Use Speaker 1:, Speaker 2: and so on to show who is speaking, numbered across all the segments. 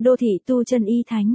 Speaker 1: Đô thị tu chân y thánh,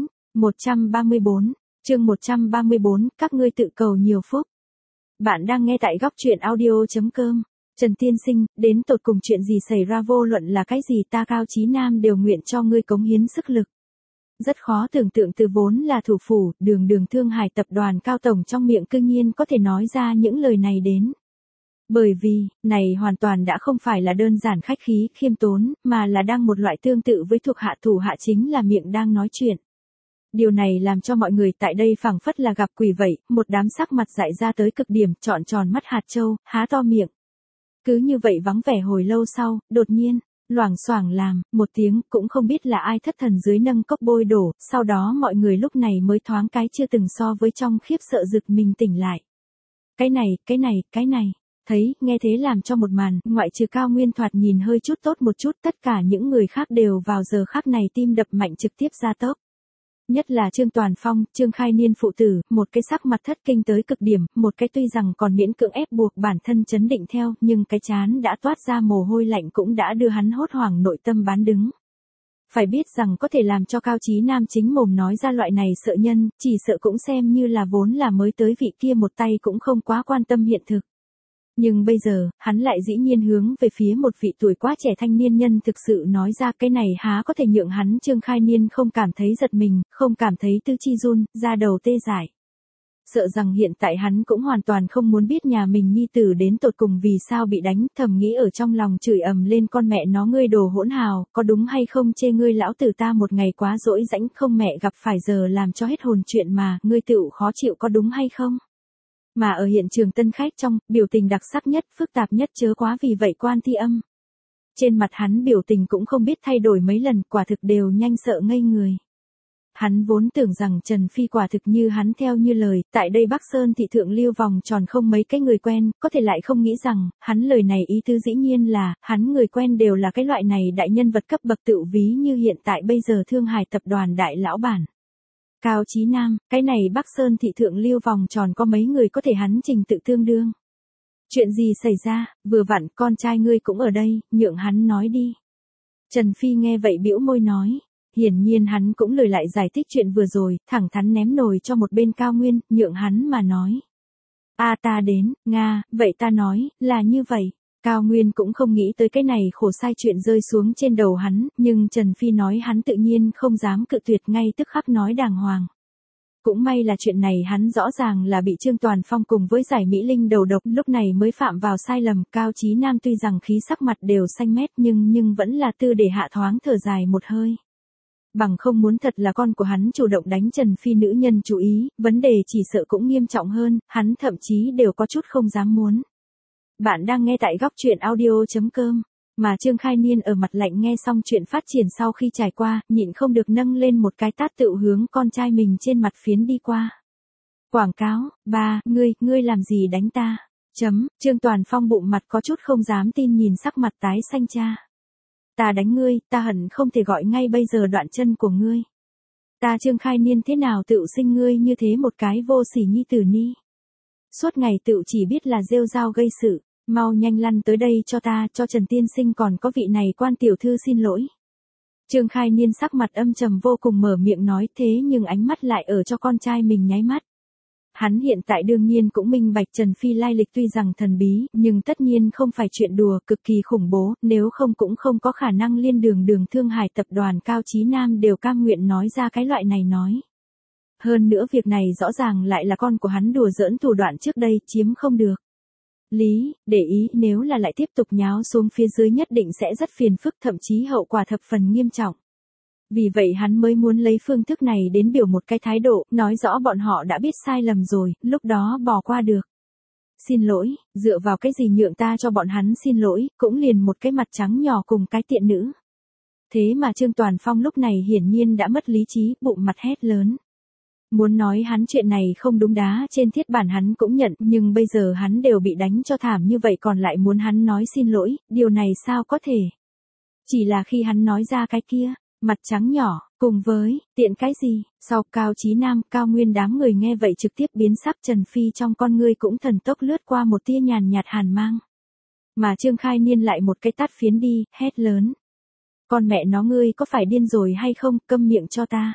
Speaker 1: 134, chương 134, các ngươi tự cầu nhiều phúc. Bạn đang nghe tại góc truyện audio.com. Trần Tiên Sinh, đến tột cùng chuyện gì xảy ra, vô luận là cái gì, ta Cao Chí Nam đều nguyện cho ngươi cống hiến sức lực. Rất khó tưởng tượng từ vốn là thủ phủ, đường Thương Hải tập đoàn Cao Tổng trong miệng cư nhiên có thể nói ra những lời này đến. Bởi vì, này hoàn toàn đã không phải là đơn giản khách khí, khiêm tốn, mà là đang một loại tương tự với thuộc hạ thủ hạ, chính là miệng đang nói chuyện. Điều này làm cho mọi người tại đây phảng phất là gặp quỷ vậy, một đám sắc mặt dại ra tới cực điểm, trọn tròn mắt hạt châu, há to miệng. Cứ như vậy vắng vẻ hồi lâu sau, đột nhiên, loảng xoảng làm, một tiếng, cũng không biết là ai thất thần dưới nâng cốc bôi đổ, sau đó mọi người lúc này mới thoáng cái chưa từng so với trong khiếp sợ giật mình tỉnh lại. Cái này. Thấy, nghe thế làm cho một màn, ngoại trừ Cao Nguyên thoạt nhìn hơi chút tốt một chút, tất cả những người khác đều vào giờ khắc này tim đập mạnh trực tiếp ra tốc. Nhất là Trương Toàn Phong, Trương Khai Niên phụ tử, một cái sắc mặt thất kinh tới cực điểm, một cái tuy rằng còn miễn cưỡng ép buộc bản thân chấn định theo, nhưng cái trán đã toát ra mồ hôi lạnh cũng đã đưa hắn hốt hoảng nội tâm bán đứng. Phải biết rằng có thể làm cho Cao Chí Nam chính mồm nói ra loại này sợ nhân, chỉ sợ cũng xem như là vốn là mới tới vị kia một tay cũng không quá quan tâm hiện thực. Nhưng bây giờ, hắn lại dĩ nhiên hướng về phía một vị tuổi quá trẻ thanh niên nhân thực sự nói ra, cái này há có thể nhượng hắn Trương Khai Niên không cảm thấy giật mình, không cảm thấy tư chi run, da đầu tê dại. Sợ rằng hiện tại hắn cũng hoàn toàn không muốn biết nhà mình nhi tử đến tột cùng vì sao bị đánh, thầm nghĩ ở trong lòng chửi ầm lên, con mẹ nó ngươi đồ hỗn hào, có đúng hay không, chê ngươi lão tử ta một ngày quá dỗi rãnh không mẹ gặp phải giờ làm cho hết hồn chuyện mà, ngươi tựu khó chịu có đúng hay không? Mà ở hiện trường tân khách trong, biểu tình đặc sắc nhất, phức tạp nhất chớ quá, vì vậy Quan Thi Âm. Trên mặt hắn biểu tình cũng không biết thay đổi mấy lần, quả thực đều nhanh sợ ngây người. Hắn vốn tưởng rằng Trần Phi quả thực như hắn theo như lời, tại đây Bắc Sơn thị thượng lưu vòng tròn không mấy cái người quen, có thể lại không nghĩ rằng, hắn lời này ý tứ dĩ nhiên là, hắn người quen đều là cái loại này đại nhân vật cấp bậc tự ví như hiện tại bây giờ Thương Hải tập đoàn đại lão bản. Cao Chí Nam, cái này Bắc Sơn thị thượng lưu vòng tròn có mấy người có thể hắn trình tự tương đương. Chuyện gì xảy ra, vừa vặn con trai ngươi cũng ở đây, nhượng hắn nói đi. Trần Phi nghe vậy bĩu môi nói, hiển nhiên hắn cũng lười lại giải thích chuyện vừa rồi, thẳng thắn ném nồi cho một bên Cao Nguyên, nhượng hắn mà nói. Ta đến, Nga, vậy ta nói, là như vậy. Cao Nguyên cũng không nghĩ tới cái này khổ sai chuyện rơi xuống trên đầu hắn, nhưng Trần Phi nói hắn tự nhiên không dám cự tuyệt, ngay tức khắc nói đàng hoàng. Cũng may là chuyện này hắn rõ ràng là bị Trương Toàn Phong cùng với Giải Mỹ Linh đầu độc lúc này mới phạm vào sai lầm. Cao Chí Nam tuy rằng khí sắc mặt đều xanh mét nhưng vẫn là tư để hạ thoáng thở dài một hơi. Bằng không muốn thật là con của hắn chủ động đánh Trần Phi nữ nhân chú ý, vấn đề chỉ sợ cũng nghiêm trọng hơn, hắn thậm chí đều có chút không dám muốn. Bạn đang nghe tại góc truyện audio.com, mà Trương Khai Niên ở mặt lạnh nghe xong chuyện phát triển sau khi trải qua, nhịn không được nâng lên một cái tát tựu hướng con trai mình trên mặt phiến đi qua. Quảng cáo, ba, ngươi làm gì đánh ta? Trương Toàn Phong bụng mặt có chút không dám tin nhìn sắc mặt tái xanh cha. Ta đánh ngươi, ta hận không thể gọi ngay bây giờ đoạn chân của ngươi. Ta Trương Khai Niên thế nào tựu sinh ngươi như thế một cái vô sỉ nhi tử ni. Suốt ngày tựu chỉ biết là rêu rao gây sự, mau nhanh lăn tới đây cho ta, cho Trần Tiên Sinh còn có vị này Quan tiểu thư xin lỗi. Trương Khai Niên sắc mặt âm trầm vô cùng mở miệng nói, thế nhưng ánh mắt lại ở cho con trai mình nháy mắt. Hắn hiện tại đương nhiên cũng minh bạch Trần Phi lai lịch tuy rằng thần bí, nhưng tất nhiên không phải chuyện đùa, cực kỳ khủng bố, nếu không cũng không có khả năng liên đường Thương Hải tập đoàn Cao Chí Nam đều cam nguyện nói ra cái loại này nói. Hơn nữa việc này rõ ràng lại là con của hắn đùa giỡn thủ đoạn trước đây, chiếm không được. Để ý, nếu là lại tiếp tục nháo xuống phía dưới nhất định sẽ rất phiền phức, thậm chí hậu quả thập phần nghiêm trọng. Vì vậy hắn mới muốn lấy phương thức này đến biểu một cái thái độ, nói rõ bọn họ đã biết sai lầm rồi, lúc đó bỏ qua được. Xin lỗi, dựa vào cái gì nhượng ta cho bọn hắn xin lỗi, cũng liền một cái mặt trắng nhỏ cùng cái tiện nữ. Thế mà Trương Toàn Phong lúc này hiển nhiên đã mất lý trí, bụng mặt hét lớn. Muốn nói hắn chuyện này không đúng đá trên thiết bản hắn cũng nhận, nhưng bây giờ hắn đều bị đánh cho thảm như vậy còn lại muốn hắn nói xin lỗi, điều này sao có thể. Chỉ là khi hắn nói ra cái kia, mặt trắng nhỏ, cùng với, tiện cái gì, sau Cao Chí Nam, Cao Nguyên đám người nghe vậy trực tiếp biến sắc, Trần Phi trong con ngươi cũng thần tốc lướt qua một tia nhàn nhạt hàn mang. Mà Trương Khai Niên lại một cái tát phiến đi, hét lớn. Con mẹ nó ngươi có phải điên rồi hay không, câm miệng cho ta.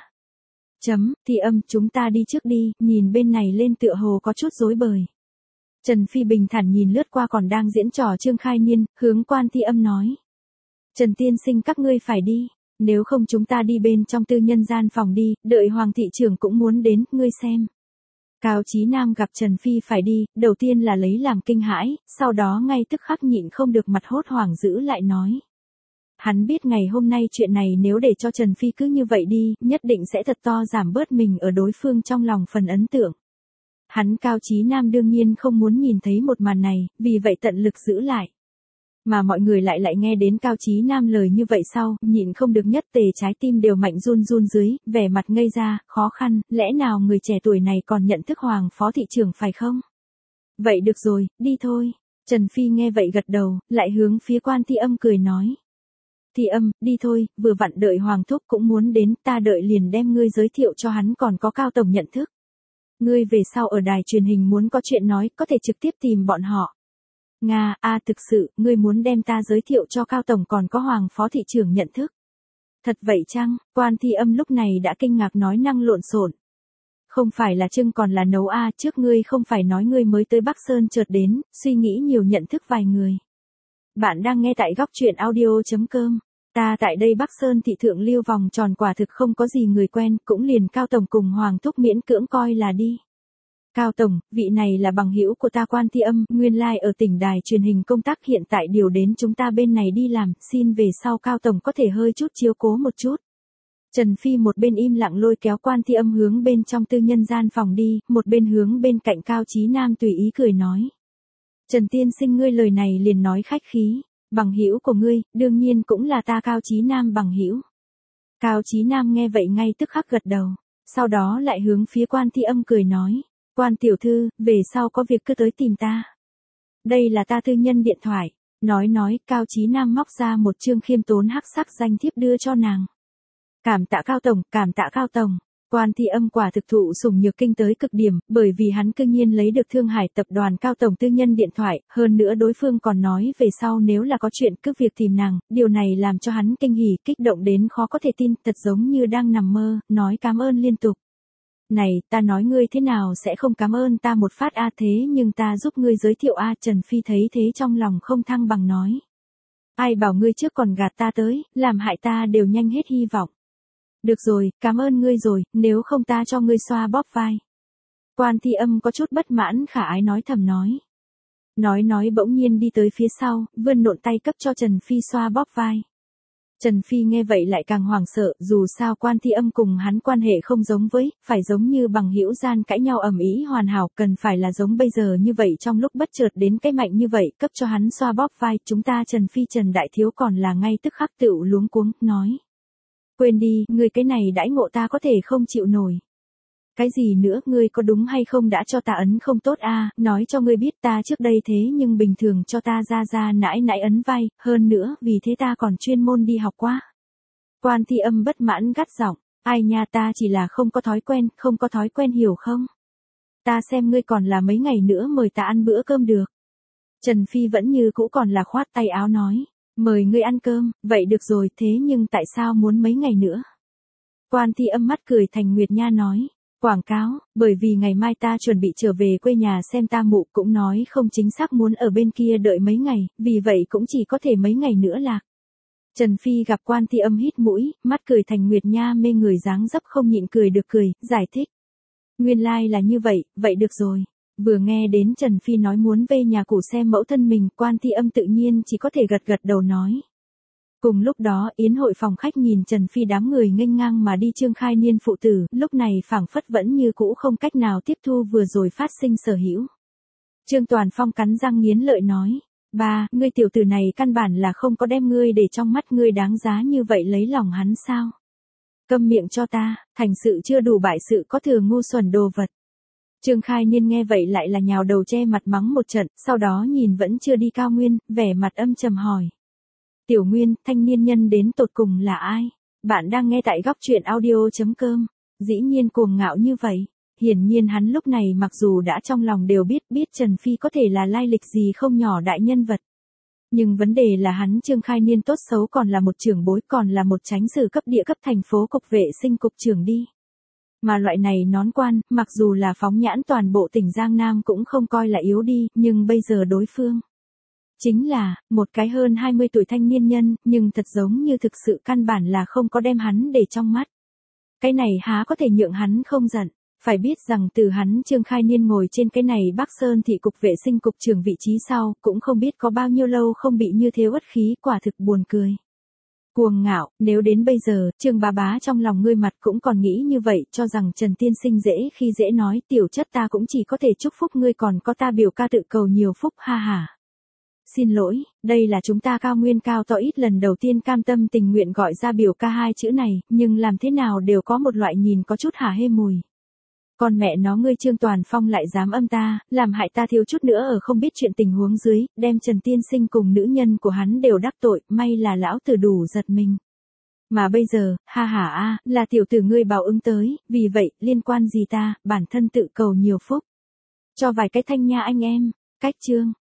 Speaker 1: Thi Âm, chúng ta đi trước đi, nhìn bên này lên tựa hồ có chút rối bời. Trần Phi bình thản nhìn lướt qua còn đang diễn trò Trương Khai Niên, hướng Quan Thi Âm nói. Trần tiên sinh các ngươi phải đi, nếu không chúng ta đi bên trong tư nhân gian phòng đi, đợi Hoàng thị trưởng cũng muốn đến, ngươi xem. Cao Chí Nam gặp Trần Phi phải đi, đầu tiên là lấy làm kinh hãi, sau đó ngay tức khắc nhịn không được mặt hốt hoảng giữ lại nói. Hắn biết ngày hôm nay chuyện này nếu để cho Trần Phi cứ như vậy đi, nhất định sẽ thật to giảm bớt mình ở đối phương trong lòng phần ấn tượng. Hắn Cao Chí Nam đương nhiên không muốn nhìn thấy một màn này, vì vậy tận lực giữ lại. Mà mọi người lại nghe đến Cao Chí Nam lời như vậy sau, nhịn không được nhất tề trái tim đều mạnh run run dưới, vẻ mặt ngây ra, khó khăn, lẽ nào người trẻ tuổi này còn nhận thức Hoàng phó thị trưởng phải không? Vậy được rồi, đi thôi. Trần Phi nghe vậy gật đầu, lại hướng phía Quan Thi Âm cười nói. Thi Âm, đi thôi, vừa vặn đợi Hoàng thúc cũng muốn đến, ta đợi liền đem ngươi giới thiệu cho hắn còn có Cao tổng nhận thức. Ngươi về sau ở đài truyền hình muốn có chuyện nói, có thể trực tiếp tìm bọn họ. Nga, thực sự, ngươi muốn đem ta giới thiệu cho Cao tổng còn có Hoàng phó thị trưởng nhận thức. Thật vậy chăng? Quan Thi Âm lúc này đã kinh ngạc nói năng lộn xộn. Không phải là trưng còn là nấu trước ngươi không phải nói ngươi mới tới Bắc Sơn chợt đến, suy nghĩ nhiều nhận thức vài người. Bạn đang nghe tại góc truyện audio.com. Ta tại đây Bắc Sơn thị thượng lưu vòng tròn quả thực không có gì người quen, cũng liền Cao tổng cùng Hoàng thúc miễn cưỡng coi là đi. Cao tổng, vị này là bằng hữu của ta Quan Thi Âm, nguyên lai ở tỉnh đài truyền hình công tác hiện tại điều đến chúng ta bên này đi làm, xin về sau Cao tổng có thể hơi chút chiếu cố một chút. Trần Phi một bên im lặng lôi kéo Quan Thi Âm hướng bên trong tư nhân gian phòng đi, một bên hướng bên cạnh Cao Chí Nam tùy ý cười nói. Trần tiên sinh ngươi lời này liền nói khách khí, bằng hữu của ngươi, đương nhiên cũng là ta Cao Chí Nam bằng hữu. Cao Chí Nam nghe vậy ngay tức khắc gật đầu, sau đó lại hướng phía Quan Thi Âm cười nói. Quan tiểu thư, về sau có việc cứ tới tìm ta. Đây là ta tư nhân điện thoại. Nói, Cao Chí Nam móc ra một chương khiêm tốn hắc sắc danh thiếp đưa cho nàng. Cảm tạ Cao tổng, cảm tạ Cao tổng. Quan Thi Âm quả thực thụ sủng nhược kinh tới cực điểm, bởi vì hắn cương nhiên lấy được Thương Hải tập đoàn Cao tổng tư nhân điện thoại, hơn nữa đối phương còn nói về sau nếu là có chuyện cứ việc tìm nàng, điều này làm cho hắn kinh hỉ, kích động đến khó có thể tin, thật giống như đang nằm mơ, nói cảm ơn liên tục. Này, ta nói ngươi thế nào sẽ không cảm ơn ta một phát thế nhưng ta giúp ngươi giới thiệu Trần Phi thấy thế trong lòng không thăng bằng nói. Ai bảo ngươi trước còn gạt ta tới, làm hại ta đều nhanh hết hy vọng. Được rồi, cảm ơn ngươi rồi, nếu không ta cho ngươi xoa bóp vai. Quan Thi Âm có chút bất mãn khả ái nói thầm nói. Nói bỗng nhiên đi tới phía sau, vươn nộn tay cấp cho Trần Phi xoa bóp vai. Trần Phi nghe vậy lại càng hoảng sợ, dù sao Quan Thi Âm cùng hắn quan hệ không giống với, phải giống như bằng hữu gian cãi nhau ầm ĩ hoàn hảo, cần phải là giống bây giờ như vậy trong lúc bất chợt đến cái mạnh như vậy, cấp cho hắn xoa bóp vai, chúng ta Trần Phi Trần Đại Thiếu còn là ngay tức khắc tựu luống cuống, nói. Quên đi, ngươi cái này đãi ngộ ta có thể không chịu nổi. Cái gì nữa, ngươi có đúng hay không đã cho ta ấn không tốt nói cho ngươi biết ta trước đây thế nhưng bình thường cho ta ra nãi ấn vai, hơn nữa, vì thế ta còn chuyên môn đi học qua. Quan Thi Âm bất mãn gắt giọng, ai nha ta chỉ là không có thói quen hiểu không? Ta xem ngươi còn là mấy ngày nữa mời ta ăn bữa cơm được. Trần Phi vẫn như cũ còn là khoát tay áo nói, mời ngươi ăn cơm, vậy được rồi thế nhưng tại sao muốn mấy ngày nữa? Quan Thi Âm mắt cười thành nguyệt nha nói. Quảng cáo, bởi vì ngày mai ta chuẩn bị trở về quê nhà xem ta mụ cũng nói không chính xác muốn ở bên kia đợi mấy ngày, vì vậy cũng chỉ có thể mấy ngày nữa lạc. Trần Phi gặp Quan Thi Âm hít mũi, mắt cười thành nguyệt nha mê người dáng dấp không nhịn cười được cười, giải thích. Nguyên lai là như vậy, vậy được rồi. Vừa nghe đến Trần Phi nói muốn về nhà cũ xem mẫu thân mình, Quan Thi Âm tự nhiên chỉ có thể gật đầu nói. Cùng lúc đó, yến hội phòng khách nhìn Trần Phi đám người nghênh ngang mà đi Trương Khai Niên phụ tử, lúc này phảng phất vẫn như cũ không cách nào tiếp thu vừa rồi phát sinh sở hữu. Trương Toàn Phong cắn răng nghiến lợi nói, ba, ngươi tiểu tử này căn bản là không có đem ngươi để trong mắt ngươi đáng giá như vậy lấy lòng hắn sao? Câm miệng cho ta, thành sự chưa đủ bại sự có thừa ngu xuẩn đồ vật. Trương Khai Niên nghe vậy lại là nhào đầu che mặt mắng một trận, sau đó nhìn vẫn chưa đi Cao Nguyên, vẻ mặt âm trầm hỏi. Tiểu Nguyên, thanh niên nhân đến tột cùng là ai? Bạn đang nghe tại góc truyện audio.com. Dĩ nhiên cuồng ngạo như vậy. Hiển nhiên hắn lúc này mặc dù đã trong lòng đều biết Trần Phi có thể là lai lịch gì không nhỏ đại nhân vật. Nhưng vấn đề là hắn Trương Khai Niên tốt xấu còn là một trưởng bối, còn là một chánh sử cấp địa cấp thành phố cục vệ sinh cục trưởng đi. Mà loại này nón quan, mặc dù là phóng nhãn toàn bộ tỉnh Giang Nam cũng không coi là yếu đi, nhưng bây giờ đối phương chính là một cái hơn 20 tuổi thanh niên nhân, nhưng thật giống như thực sự căn bản là không có đem hắn để trong mắt. Cái này há có thể nhượng hắn không giận. Phải biết rằng từ hắn Trương Khai Niên ngồi trên cái này Bắc Sơn thị cục vệ sinh cục trưởng vị trí sau, cũng không biết có bao nhiêu lâu không bị như thế uất khí, quả thực buồn cười. Cuồng ngạo, nếu đến bây giờ, Trương bá bá trong lòng ngươi mặt cũng còn nghĩ như vậy, cho rằng Trần tiên sinh dễ khi dễ nói, tiểu chất ta cũng chỉ có thể chúc phúc ngươi, còn có ta biểu ca tự cầu nhiều phúc, ha ha. Xin lỗi, đây là chúng ta cao nguyên cao to ít lần đầu tiên cam tâm tình nguyện gọi ra biểu ca hai chữ này, nhưng làm thế nào đều có một loại nhìn có chút hả hê mùi. Con mẹ nó ngươi Trương Toàn Phong lại dám âm ta, làm hại ta thiếu chút nữa ở không biết chuyện tình huống dưới, đem Trần tiên sinh cùng nữ nhân của hắn đều đắc tội, may là lão tử đủ giật mình. Mà bây giờ, ha ha a, là tiểu tử ngươi báo ứng tới, vì vậy, liên quan gì ta, bản thân tự cầu nhiều phúc. Cho vài cái thanh nha anh em, cách chương.